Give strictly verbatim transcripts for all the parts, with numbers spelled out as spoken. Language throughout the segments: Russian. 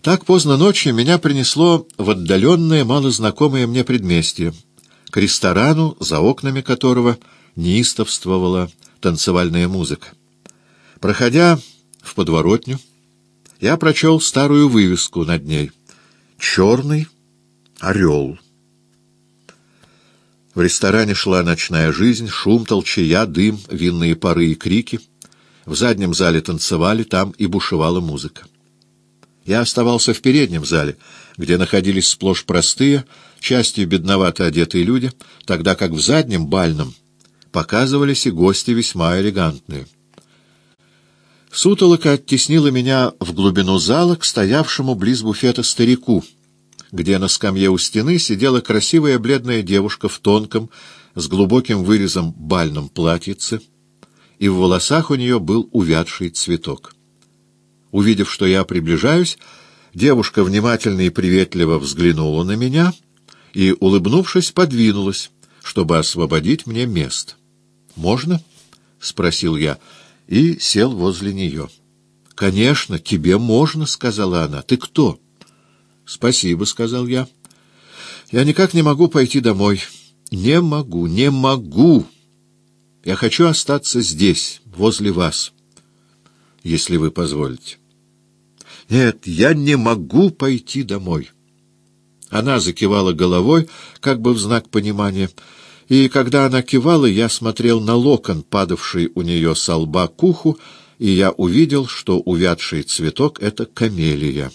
Так поздно ночью меня принесло в отдаленное, малознакомое мне предместье, к ресторану, за окнами которого неистовствовала танцевальная музыка. Проходя в подворотню, я прочел старую вывеску над ней: «Черный орел». В ресторане шла ночная жизнь, шум, толчая, дым, винные пары и крики. В заднем зале танцевали, там и бушевала музыка. Я оставался в переднем зале, где находились сплошь простые, частью бедновато одетые люди, тогда как в заднем, бальном, показывались и гости весьма элегантные. Сутолока оттеснила меня в глубину зала к стоявшему близ буфета старику, где на скамье у стены сидела красивая бледная девушка в тонком, с глубоким вырезом бальном платьице, и в волосах у нее был увядший цветок. Увидев, что я приближаюсь, девушка внимательно и приветливо взглянула на меня и, улыбнувшись, подвинулась, чтобы освободить мне место. «Можно?» — спросил я и сел возле нее. «Конечно, тебе можно», — сказала она. «Ты кто?» «Спасибо», — сказал я. «Я никак не могу пойти домой. Не могу, не могу. Я хочу остаться здесь, возле вас, если вы позволите». «Нет, я не могу пойти домой». Она закивала головой, как бы в знак понимания, и когда она кивала, я смотрел на локон, падавший у нее со лба к уху, и я увидел, что увядший цветок — это камелия.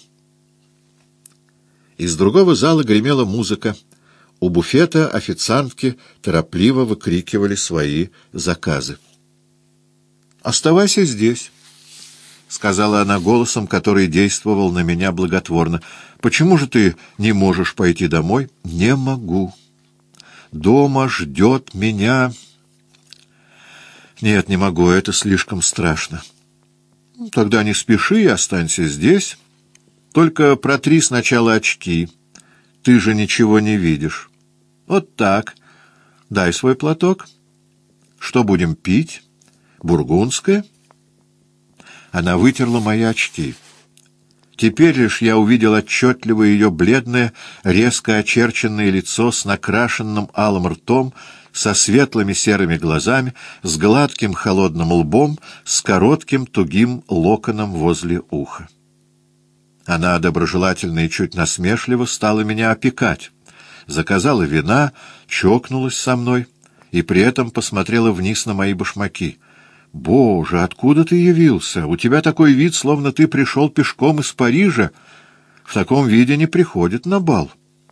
Из другого зала гремела музыка. У буфета официантки торопливо выкрикивали свои заказы. «Оставайся здесь», — сказала она голосом, который действовал на меня благотворно. «Почему же ты не можешь пойти домой?» «Не могу. Дома ждет меня...» «Нет, не могу, это слишком страшно». «Тогда не спеши и останься здесь. Только протри сначала очки. Ты же ничего не видишь. Вот так. Дай свой платок. Что будем пить? Бургундское?» Она вытерла мои очки. Теперь лишь я увидел отчетливо ее бледное, резко очерченное лицо с накрашенным алым ртом, со светлыми серыми глазами, с гладким холодным лбом, с коротким тугим локоном возле уха. Она доброжелательно и чуть насмешливо стала меня опекать, заказала вина, чокнулась со мной и при этом посмотрела вниз на мои башмаки. «Боже, откуда ты явился? У тебя такой вид, словно ты пришел пешком из Парижа. В таком виде не приходит на бал».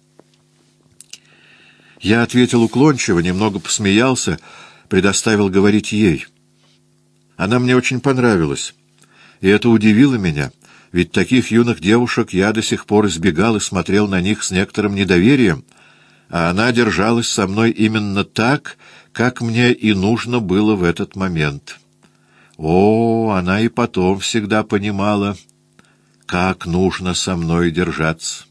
Я ответил уклончиво, немного посмеялся, предоставил говорить ей. Она мне очень понравилась, и это удивило меня, ведь таких юных девушек я до сих пор избегал и смотрел на них с некоторым недоверием, а она держалась со мной именно так, как мне и нужно было в этот момент. О, она и потом всегда понимала, как нужно со мной держаться.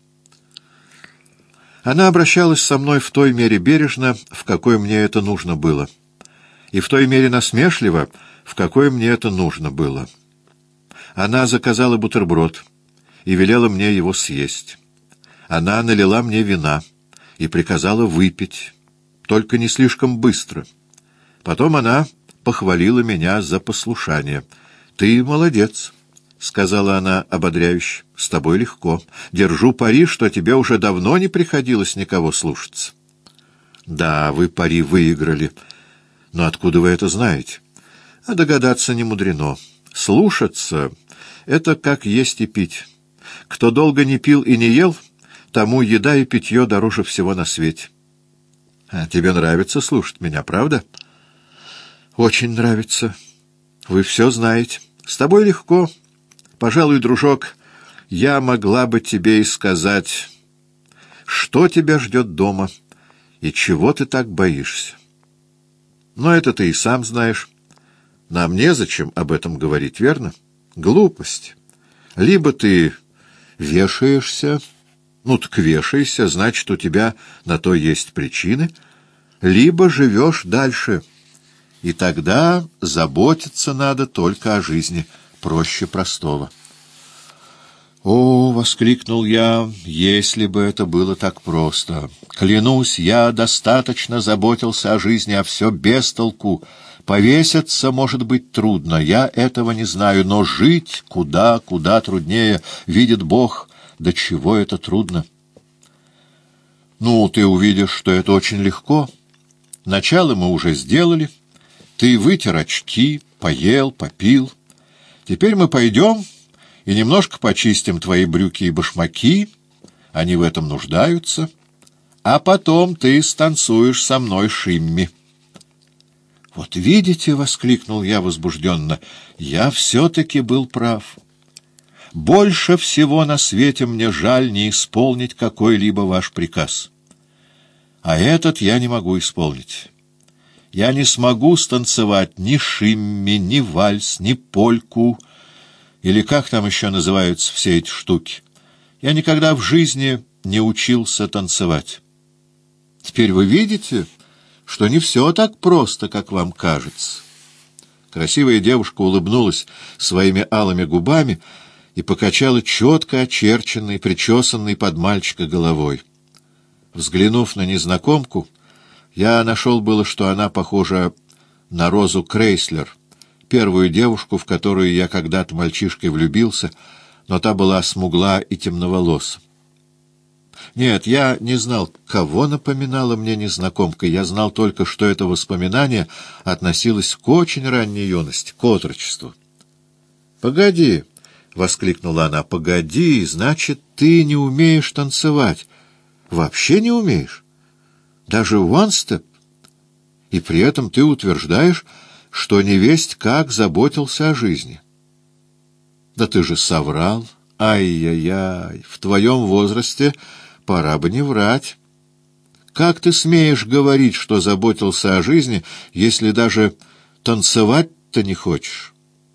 Она обращалась со мной в той мере бережно, в какой мне это нужно было, и в той мере насмешливо, в какой мне это нужно было. Она заказала бутерброд и велела мне его съесть. Она налила мне вина и приказала выпить, только не слишком быстро. Потом она похвалила меня за послушание. «Ты молодец», — сказала она ободряюще, — «с тобой легко. Держу пари, что тебе уже давно не приходилось никого слушаться». «Да, вы пари выиграли. Но откуда вы это знаете?» «А догадаться не мудрено. Слушаться — это как есть и пить. Кто долго не пил и не ел, тому еда и питье дороже всего на свете». «А тебе нравится слушать меня, правда?» «Очень нравится. Вы все знаете. С тобой легко. Пожалуй, дружок, я могла бы тебе и сказать, что тебя ждет дома и чего ты так боишься. Но это ты и сам знаешь. Нам незачем об этом говорить, верно? Глупость. Либо ты вешаешься, ну так вешайся, значит, у тебя на то есть причины, либо живешь дальше». И тогда заботиться надо только о жизни, проще простого. «О!» — воскликнул я, — «если бы это было так просто! Клянусь, я достаточно заботился о жизни, а все без толку. Повеситься, может быть, трудно, я этого не знаю, но жить куда, куда труднее, видит Бог, до чего это трудно». «Ну, ты увидишь, что это очень легко. Начало мы уже сделали. Ты вытер очки, поел, попил. Теперь мы пойдем и немножко почистим твои брюки и башмаки, они в этом нуждаются, а потом ты станцуешь со мной шимми». «Вот видите», — воскликнул я возбужденно, — «я все-таки был прав. Больше всего на свете мне жаль не исполнить какой-либо ваш приказ. А этот я не могу исполнить. Я не смогу станцевать ни шимми, ни вальс, ни польку, или как там еще называются все эти штуки. Я никогда в жизни не учился танцевать. Теперь вы видите, что не все так просто, как вам кажется». Красивая девушка улыбнулась своими алыми губами и покачала четко очерченной, причесанной под мальчика головой. Взглянув на незнакомку, я нашел было, что она похожа на Розу Крейслер, первую девушку, в которую я когда-то мальчишкой влюбился, но та была смугла и темноволоса. Нет, я не знал, кого напоминала мне незнакомка, я знал только, что это воспоминание относилось к очень ранней юности, к отрочеству. «Погоди!» — воскликнула она. «Погоди, значит, ты не умеешь танцевать. Вообще не умеешь? Даже ван-степ? И при этом ты утверждаешь, что невесть как заботился о жизни. Да ты же соврал. Ай-яй-яй, в твоем возрасте пора бы не врать. Как ты смеешь говорить, что заботился о жизни, если даже танцевать-то не хочешь?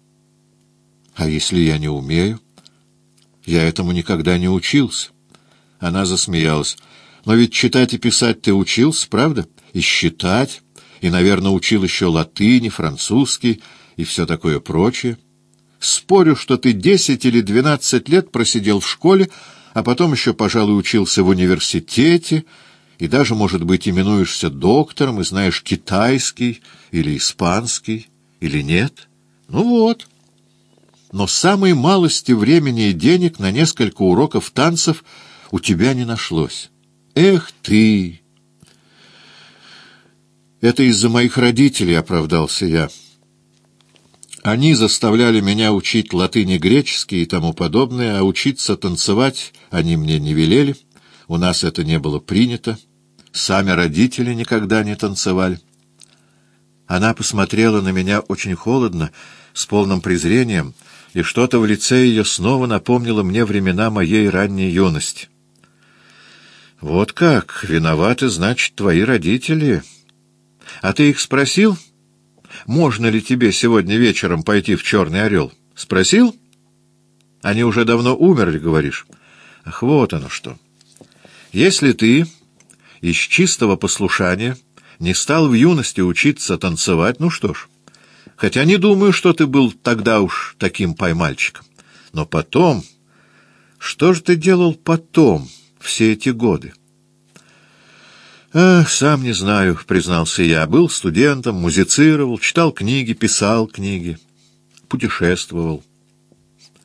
А если я не умею? Я этому никогда не учился». Она засмеялась. «Но ведь читать и писать ты учился, правда? И считать, и, наверное, учил еще латыни, французский и все такое прочее. Спорю, что ты десять или двенадцать лет просидел в школе, а потом еще, пожалуй, учился в университете, и даже, может быть, именуешься доктором, и знаешь китайский или испанский, или нет? Ну вот. Но самой малости времени и денег на несколько уроков танцев у тебя не нашлось. Эх ты!» «Это из-за моих родителей», — оправдался я. «Они заставляли меня учить латынь и греческий и тому подобное, а учиться танцевать они мне не велели, у нас это не было принято, сами родители никогда не танцевали». Она посмотрела на меня очень холодно, с полным презрением, и что-то в лице ее снова напомнило мне времена моей ранней юности. «Вот как, виноваты, значит, твои родители. А ты их спросил, можно ли тебе сегодня вечером пойти в «Черный орел»? Спросил? Они уже давно умерли, говоришь? Ах, вот оно что. Если ты из чистого послушания не стал в юности учиться танцевать, ну что ж, хотя не думаю, что ты был тогда уж таким поймальчиком. Но потом... Что же ты делал потом, все эти годы?» «Ах, сам не знаю», — признался я. «Был студентом, музицировал, читал книги, писал книги, путешествовал».